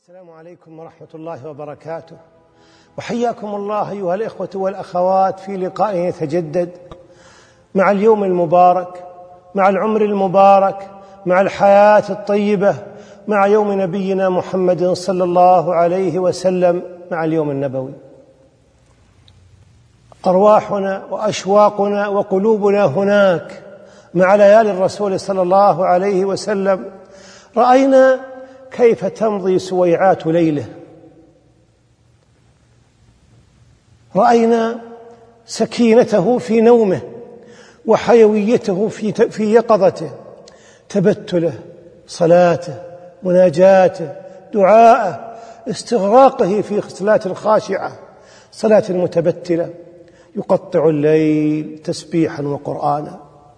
السلام عليكم ورحمة الله وبركاته، وحياكم الله أيها الإخوة والأخوات في لقاء يتجدد مع اليوم المبارك، مع العمر المبارك، مع الحياة الطيبة، مع يوم نبينا محمد صلى الله عليه وسلم، مع اليوم النبوي. أرواحنا وأشواقنا وقلوبنا هناك مع ليالي الرسول صلى الله عليه وسلم. رأينا كيف تمضي سويعات ليله، رأينا سكينته في نومه وحيويته في يقظته، تبتله، صلاته، مناجاته، دعاءه، استغراقه في صلاة خاشعة، صلاة متبتلة، يقطع الليل تسبيحا وقرآنا.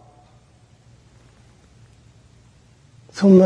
ثم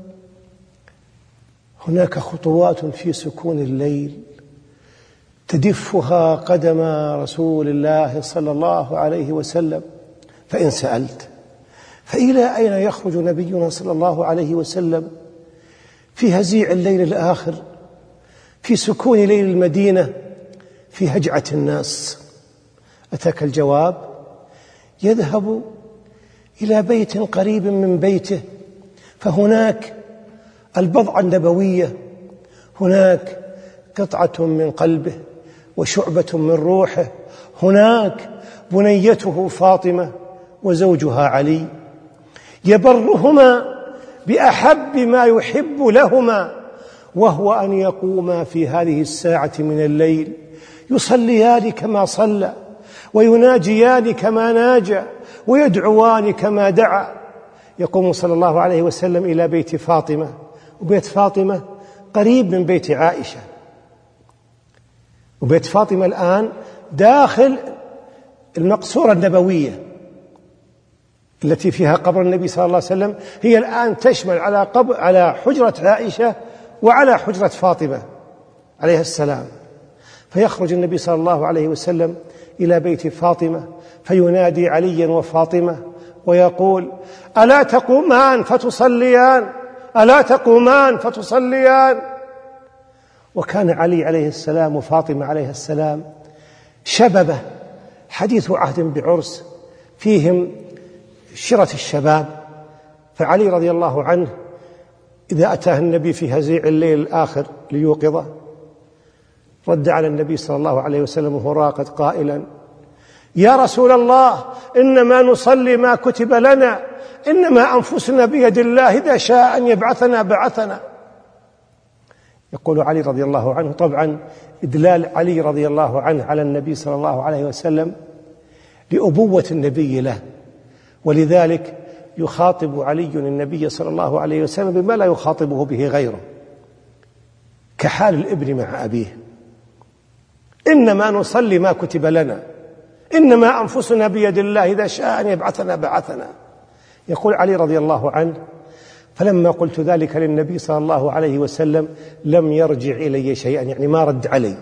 هناك خطوات في سكون الليل تدفها قدم رسول الله صلى الله عليه وسلم. فإن سألت فإلى أين يخرج نبينا صلى الله عليه وسلم في هزيع الليل الآخر، في سكون ليل المدينة، في هجعة الناس؟ أتاك الجواب: يذهب إلى بيت قريب من بيته، فهناك البضعة النبوية، هناك قطعة من قلبه وشعبة من روحه، هناك بنيته فاطمة وزوجها علي، يبرهما بأحب ما يحب لهما، وهو أن يقوما في هذه الساعة من الليل يصليان كما صلى، ويناجيان كما ناجى، ويدعوان كما دعا. يقوم صلى الله عليه وسلم إلى بيت فاطمة، وبيت فاطمة قريب من بيت عائشة، وبيت فاطمة الآن داخل المقصورة النبوية التي فيها قبر النبي صلى الله عليه وسلم، هي الآن تشمل على حجرة عائشة وعلى حجرة فاطمة عليها السلام. فيخرج النبي صلى الله عليه وسلم إلى بيت فاطمة فينادي عليا وفاطمة ويقول: ألا تقومان فتصليان؟ ألا تقومان فتصليان؟ وكان علي عليه السلام وفاطمة عليه السلام شببه حديث عهد بعرس، فيهم شرة الشباب. فعلي رضي الله عنه إذا أتاه النبي في هزيع الليل الآخر ليوقظه، رد على النبي صلى الله عليه وسلم وهو راقد قائلا: يا رسول الله، إنما نصلي ما كتب لنا، إنما أنفسنا بيد الله، إذا شاء أن يبعثنا بعثنا. يقول علي رضي الله عنه، طبعا إدلال علي رضي الله عنه على النبي صلى الله عليه وسلم لأبوة النبي له، ولذلك يخاطب علي النبي صلى الله عليه وسلم بما لا يخاطبه به غيره، كحال الابن مع أبيه: إنما نصلي ما كتب لنا، إنما أنفسنا بيد الله، إذا شاء أن يبعثنا بعثنا. يقول علي رضي الله عنه: فلما قلت ذلك للنبي صلى الله عليه وسلم لم يرجع إلي شيئا، يعني ما رد علي،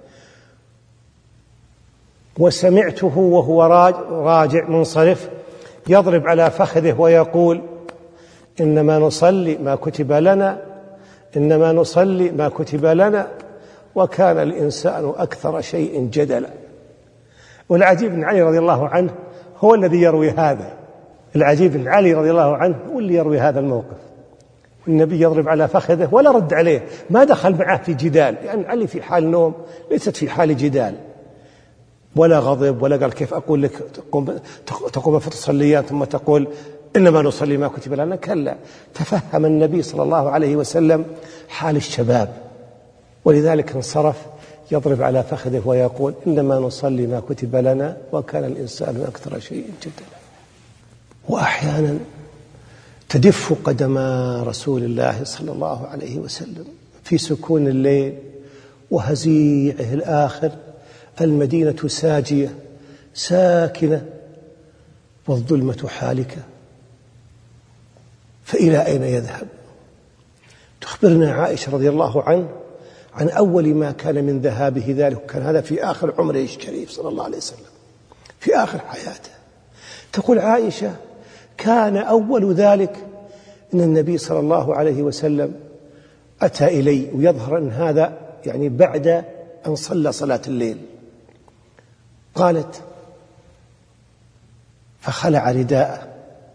وسمعته وهو راجع منصرف يضرب على فخذه ويقول: إنما نصلي ما كتب لنا، إنما نصلي ما كتب لنا، وكان الإنسان أكثر شيء جدلا. والعجيب أن علي رضي الله عنه هو الذي يروي هذا، العجيب أن علي رضي الله عنه هو اللي يروي هذا الموقف. النبي يضرب على فخذه ولا رد عليه، ما دخل معه في جدال، لأن يعني علي في حال نوم، ليست في حال جدال، ولا غضب، ولا قال كيف أقول لك تقوم فتصليان ثم تقول إنما نصلي ما كتب لنا. كلا، تفهم النبي صلى الله عليه وسلم حال الشباب، ولذلك انصرف يضرب على فخذه ويقول: إنما نصلي ما كتب لنا، وكان الإنسان أكثر شيء جدلا. وأحيانا تدف قدم رسول الله صلى الله عليه وسلم في سكون الليل وهزيعه الآخر، المدينة ساجية ساكنة والظلمة حالكة، فإلى أين يذهب؟ تخبرنا عائشة رضي الله عنه عن أول ما كان من ذهابه ذلك، كان هذا في آخر عمره الشريف صلى الله عليه وسلم، في آخر حياته. تقول عائشة: كان أول ذلك أن النبي صلى الله عليه وسلم أتى إلي، ويظهر أن هذا يعني بعد أن صلى صلاة الليل. قالت: فخلع رداءه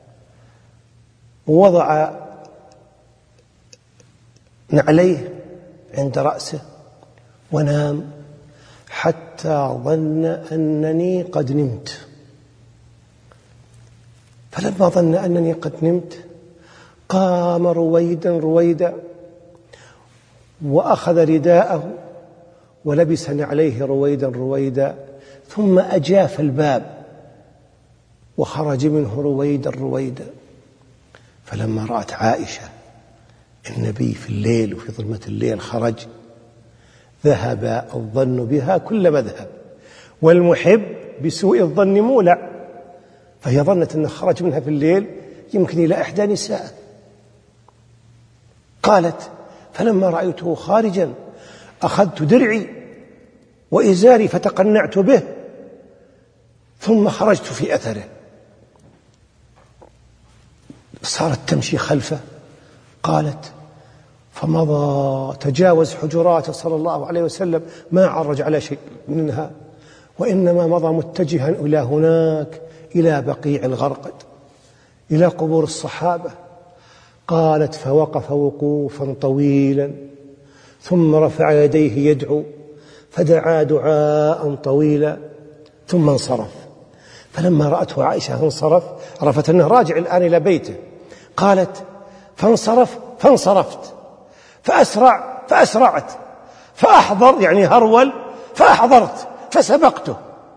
ووضع نعليه عند رأسه ونام حتى ظن أنني قد نمت. فلما ظن أنني قد نمت قام رويدا وأخذ رداءه ولبس نعليه رويدا ثم أجاف الباب وخرج منه رويدا. فلما رأت عائشة النبي في الليل وفي ظلمة الليل خرج، ذهب الظن بها كل مذهب، والمحب بسوء الظن مولع، فهي ظنت أنه خرج منها في الليل يمكن إلى 1 نساء. قالت: فلما رأيته خارجا أخذت درعي وإزاري فتقنعت به ثم خرجت في أثره. صارت تمشي خلفه. قالت: فمضى تجاوز حجراته صلى الله عليه وسلم، ما عرج على شيء منها، وإنما مضى متجها إلى هناك، إلى بقيع الغرقد، إلى قبور الصحابة. قالت: فوقف وقوفا طويلا ثم رفع يديه يدعو، فدعا دعاء طويلا ثم انصرف. فلما رأته عائشة انصرف عرفت أنه راجع الآن إلى بيته. قالت: فانصرفت فأسرعت فأحضر، يعني هرول، فأحضرت فسبقته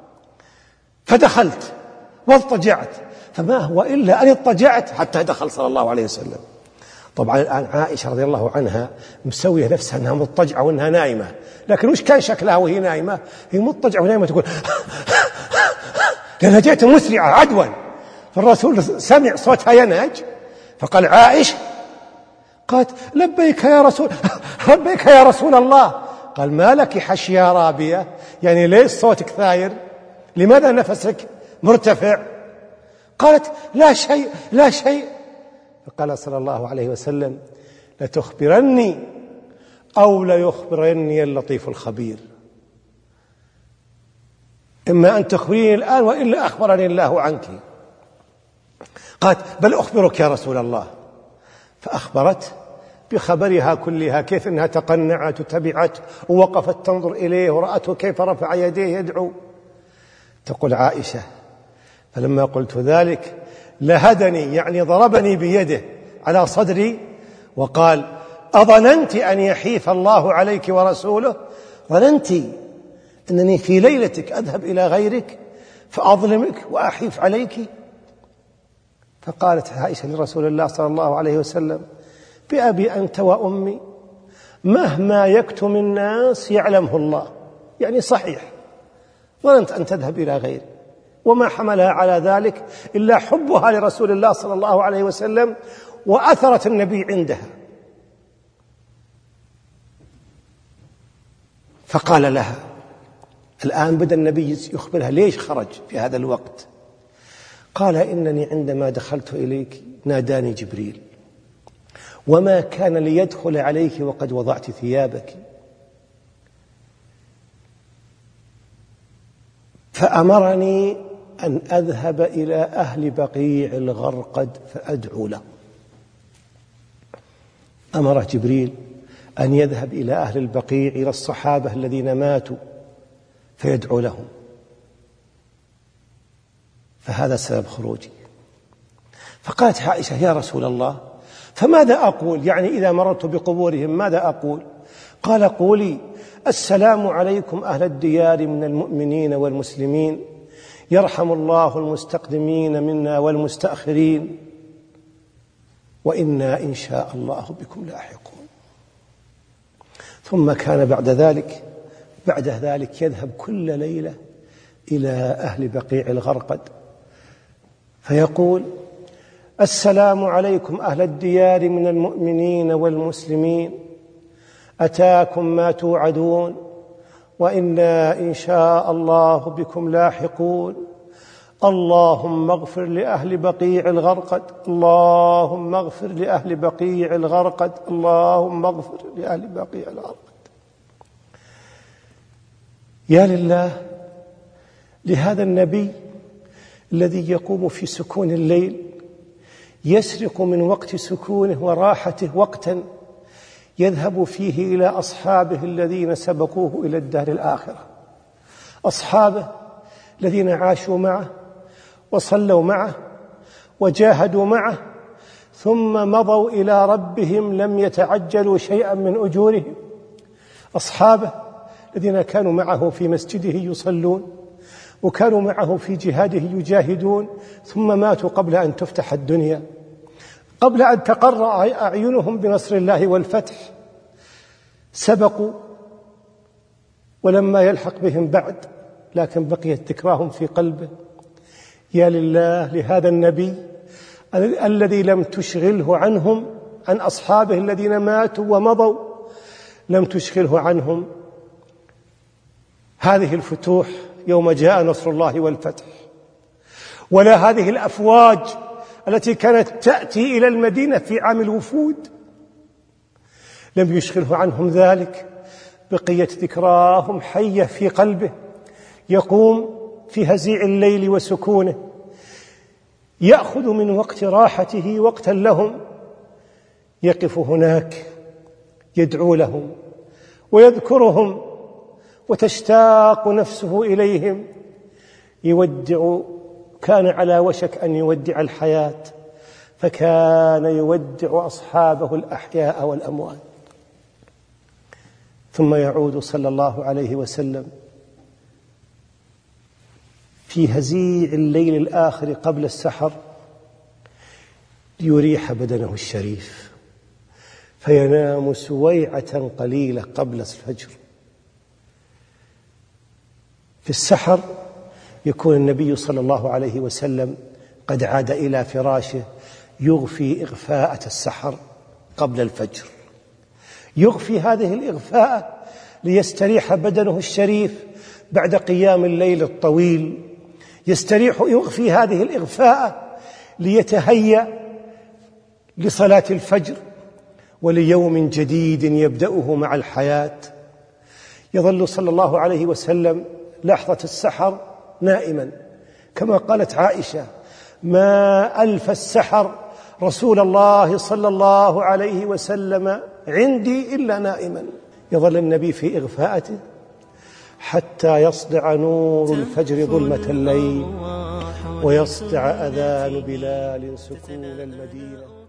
فدخلت واضطجعت، فما هو إلا أن اضطجعت حتى دخل صلى الله عليه وسلم. طبعا الآن عائشة رضي الله عنها مسوية نفسها أنها مضطجعة وأنها نائمة، لكن وش كان شكلها وهي نائمة؟ هي مضطجعة ونائمة تقول لأنها جاءت مسرعة عدوا، فالرسول سمع صوتها ينهج فقال: عائشة. قالت: لبيك يا رسول الله. قال: ما لك حشية رابية، يعني ليش صوتك ثاير؟ لماذا نفسك مرتفع؟ قالت: لا شيء. فقال صلى الله عليه وسلم: لتخبرني أو ليخبرني اللطيف الخبير، إما أن تخبريني الآن وإلا أخبرني الله عنك. قالت: بل أخبرك يا رسول الله. فأخبرت بخبرها كلها، كيف أنها تقنعت وتبعت ووقفت تنظر إليه ورأته كيف رفع يديه يدعو. تقول عائشة: فلما قلت ذلك لهدني، يعني ضربني بيده على صدري وقال: أظننت أن يحيف الله عليك ورسوله؟ ظننت أنني في ليلتك أذهب إلى غيرك فأظلمك وأحيف عليك؟ فقالت عائشة لرسول الله صلى الله عليه وسلم: بأبي أنت وأمي، مهما يكتم الناس يعلمه الله. يعني صحيح ظننت أن تذهب إلى غيرك، وما حملها على ذلك إلا حبها لرسول الله صلى الله عليه وسلم وأثرة النبي عندها. فقال لها الآن بدأ النبي يخبرها ليش خرج في هذا الوقت. قال: إنني عندما دخلت إليك ناداني جبريل، وما كان ليدخل عليك وقد وضعت ثيابك، فأمرني أن أذهب إلى أهل بقيع الغرقد فأدعو له. أمر جبريل أن يذهب إلى أهل البقيع، إلى الصحابة الذين ماتوا، فيدعو لهم. فهذا سبب خروجي. فقالت عائشة: يا رسول الله، فماذا أقول؟ يعني إذا مررت بقبورهم ماذا أقول؟ قال: قولي: السلام عليكم أهل الديار من المؤمنين والمسلمين، يرحم الله المستقدمين منا والمستأخرين، وإنا إن شاء الله بكم لاحقون. ثم كان بعد ذلك يذهب كل ليلة إلى أهل بقيع الغرقد فيقول: السلام عليكم أهل الديار من المؤمنين والمسلمين، أتاكم ما توعدون، وإنا إن شاء الله بكم لاحقون، اللهم اغفر لأهل بقيع الغرقد، اللهم اغفر لأهل بقيع الغرقد، اللهم اغفر لأهل بقيع الغرقد. يا لله لهذا النبي الذي يقوم في سكون الليل، يسرق من وقت سكونه وراحته وقتا يذهب فيه إلى أصحابه الذين سبقوه إلى الدار الآخرة، أصحابه الذين عاشوا معه وصلوا معه وجاهدوا معه ثم مضوا إلى ربهم لم يتعجلوا شيئا من أجورهم، أصحابه الذين كانوا معه في مسجده يصلون وكانوا معه في جهاده يجاهدون ثم ماتوا قبل أن تفتح الدنيا، قبل أن تقر أعينهم بنصر الله والفتح، سبقوا ولما يلحق بهم بعد لكن بقيت ذكراهم في قلبه. يا لله لهذا النبي الذي لم تشغله عنهم، عن أصحابه الذين ماتوا ومضوا، لم تشغله عنهم هذه الفتوح يوم جاء نصر الله والفتح، ولا هذه الأفواج التي كانت تأتي إلى المدينة في عام الوفود، لم يشغله عنهم ذلك، بقيت ذكراهم حية في قلبه، يقوم في هزيع الليل وسكونه، يأخذ من وقت راحته وقتا لهم، يقف هناك يدعو لهم ويذكرهم وتشتاق نفسه إليهم، كان على وشك أن يودع الحياة، فكان يودع أصحابه الأحياء والأموات، ثم يعود صلى الله عليه وسلم في هزيع الليل الآخر قبل السحر ليريح بدنه الشريف، فينام سويعة قليلة قبل الفجر. في السحر يكون النبي صلى الله عليه وسلم قد عاد إلى فراشه، يغفي إغفاءة السحر قبل الفجر، يغفي هذه الإغفاءة ليستريح بدنه الشريف بعد قيام الليل الطويل، يغفي هذه الإغفاءة ليتهيأ لصلاة الفجر وليوم جديد يبدأه مع الحياة. يظل صلى الله عليه وسلم لحظة السحر نائما، كما قالت عائشة: ما ألف السحر رسول الله صلى الله عليه وسلم عندي إلا نائما. يظل النبي في إغفاءته حتى يصدع نور الفجر ظلمة الليل ويصدع أذان بلال سكون المدينة.